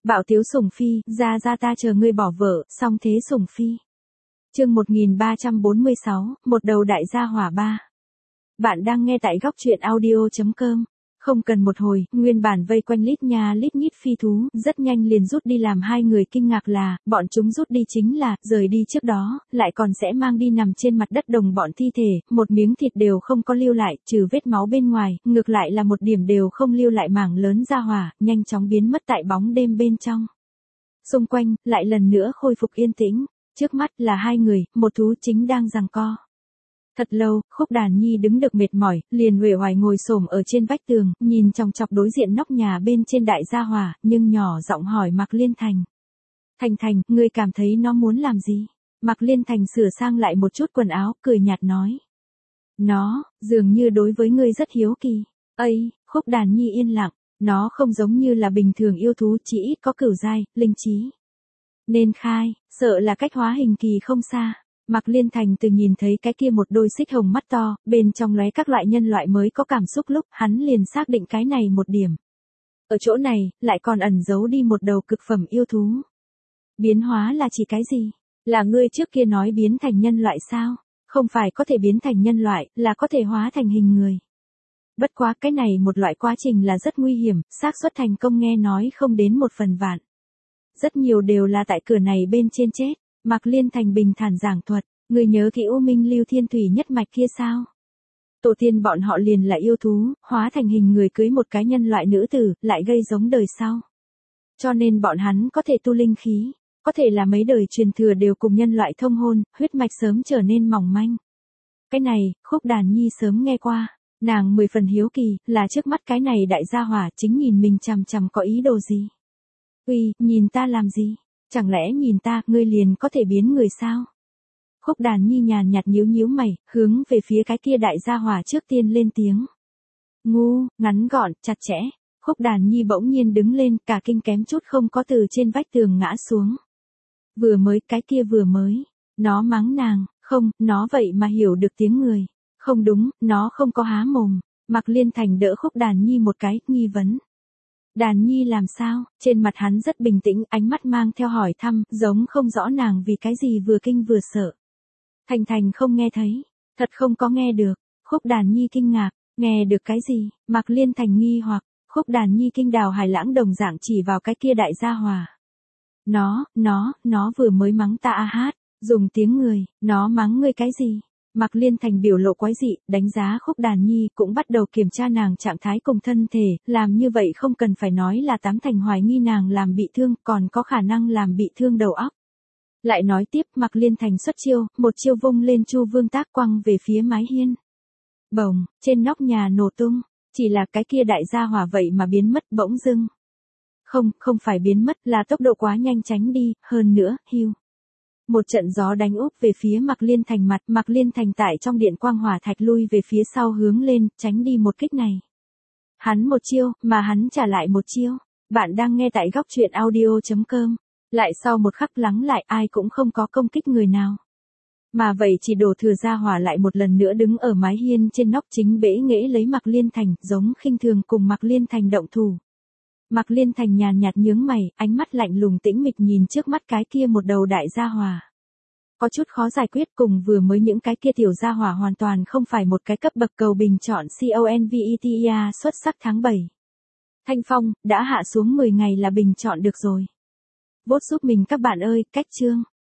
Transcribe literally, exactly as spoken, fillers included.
Bạo tiếu sủng phi, ra ra ta chờ ngươi bỏ vợ, xong thế sủng phi. Chương một nghìn ba trăm bốn mươi sáu, một đầu đại gia hỏa ba. Bạn đang nghe tại góc truyện audio chấm com. Không cần một hồi, nguyên bản vây quanh lít nha lít nhít phi thú, rất nhanh liền rút đi làm hai người kinh ngạc là, bọn chúng rút đi chính là, rời đi trước đó, lại còn sẽ mang đi nằm trên mặt đất đồng bọn thi thể, một miếng thịt đều không có lưu lại, trừ vết máu bên ngoài, ngược lại là một điểm đều không lưu lại mảng lớn ra hỏa, nhanh chóng biến mất tại bóng đêm bên trong. Xung quanh, lại lần nữa khôi phục yên tĩnh, trước mắt là hai người, một thú chính đang giằng co. Thật lâu, Khúc Đàn Nhi đứng được mệt mỏi, liền uể oải ngồi xổm ở trên vách tường, nhìn chòng chọc đối diện nóc nhà bên trên đại gia hỏa, nhưng nhỏ giọng hỏi Mạc Liên Thành. Thành Thành, ngươi cảm thấy nó muốn làm gì? Mạc Liên Thành sửa sang lại một chút quần áo, cười nhạt nói. Nó, dường như đối với ngươi rất hiếu kỳ. Ây, Khúc Đàn Nhi yên lặng, nó không giống như là bình thường yêu thú, chỉ ít có cửu giai, linh trí. Nên khai, sợ là cách hóa hình kỳ không xa. Mạc Liên Thành từ nhìn thấy cái kia một đôi xích hồng mắt to, bên trong lóe các loại nhân loại mới có cảm xúc lúc, hắn liền xác định cái này một điểm. Ở chỗ này, lại còn ẩn giấu đi một đầu cực phẩm yêu thú. Biến hóa là chỉ cái gì? Là ngươi trước kia nói biến thành nhân loại sao? Không phải có thể biến thành nhân loại, là có thể hóa thành hình người. Bất quá cái này một loại quá trình là rất nguy hiểm, xác suất thành công nghe nói không đến một phần vạn. Rất nhiều đều là tại cửa này bên trên chết. Mạc Liên Thành bình thản giảng thuật, người nhớ kỹ U Minh Lưu Thiên Thủy nhất mạch kia sao? Tổ tiên bọn họ liền là yêu thú, hóa thành hình người cưới một cái nhân loại nữ tử, lại gây giống đời sau. Cho nên bọn hắn có thể tu linh khí, có thể là mấy đời truyền thừa đều cùng nhân loại thông hôn, huyết mạch sớm trở nên mỏng manh. Cái này, Khúc Đàn Nhi sớm nghe qua, nàng mười phần hiếu kỳ, là trước mắt cái này đại gia hỏa chính nhìn mình chằm chằm có ý đồ gì? Uy, nhìn ta làm gì? Chẳng lẽ nhìn ta, ngươi liền có thể biến người sao? Khúc Đàn Nhi nhàn nhạt nhíu nhíu mày, hướng về phía cái kia đại gia hỏa trước tiên lên tiếng. Ngu, ngắn gọn, chặt chẽ. Khúc Đàn Nhi bỗng nhiên đứng lên, cả kinh kém chút không có từ trên vách tường ngã xuống. Vừa mới, cái kia vừa mới. Nó mắng nàng, không, nó vậy mà hiểu được tiếng người. Không đúng, nó không có há mồm. Mạc Liên Thành đỡ Khúc Đàn Nhi một cái, nghi vấn. Đàn Nhi làm sao? Trên mặt hắn rất bình tĩnh, ánh mắt mang theo hỏi thăm, giống không rõ nàng vì cái gì vừa kinh vừa sợ. Thành Thành không nghe thấy, thật không có nghe được. Khúc Đàn Nhi kinh ngạc, nghe được cái gì? Mạc Liên Thành nghi hoặc, Khúc Đàn Nhi kinh đào hải lãng đồng dạng chỉ vào cái kia đại gia hòa. Nó, nó, nó vừa mới mắng ta a hát, dùng tiếng người, nó mắng ngươi cái gì? Mạc Liên Thành biểu lộ quái dị, đánh giá Khúc Đàn Nhi cũng bắt đầu kiểm tra nàng trạng thái cùng thân thể, làm như vậy không cần phải nói là tám thành hoài nghi nàng làm bị thương, còn có khả năng làm bị thương đầu óc. Lại nói tiếp, Mạc Liên Thành xuất chiêu, một chiêu vung lên Chu Vương tác quăng về phía mái hiên. Bồng, trên nóc nhà nổ tung, chỉ là cái kia đại gia hỏa vậy mà biến mất bỗng dưng. Không, không phải biến mất, là tốc độ quá nhanh tránh đi, hơn nữa, hưu. Một trận gió đánh úp về phía Mạc Liên Thành mặt, Mạc Liên Thành tại trong điện quang hỏa thạch lui về phía sau hướng lên, tránh đi một kích này. Hắn một chiêu, mà hắn trả lại một chiêu. Bạn đang nghe tại góc truyện audio chấm com. Lại sau một khắc lắng lại ai cũng không có công kích người nào. Mà vậy chỉ đổ thừa ra hỏa lại một lần nữa đứng ở mái hiên trên nóc chính bể nghễ lấy Mạc Liên Thành, giống khinh thường cùng Mạc Liên Thành động thủ. Mạc Liên Thành nhàn nhạt nhướng mày, ánh mắt lạnh lùng tĩnh mịch nhìn trước mắt cái kia một đầu đại gia hỏa. Có chút khó giải quyết, cùng vừa mới những cái kia tiểu gia hỏa hoàn toàn không phải một cái cấp bậc cầu bình chọn CONVETIA xuất sắc tháng bảy. Thanh Phong, đã hạ xuống mười ngày là bình chọn được rồi. Vote giúp mình các bạn ơi, cách chương.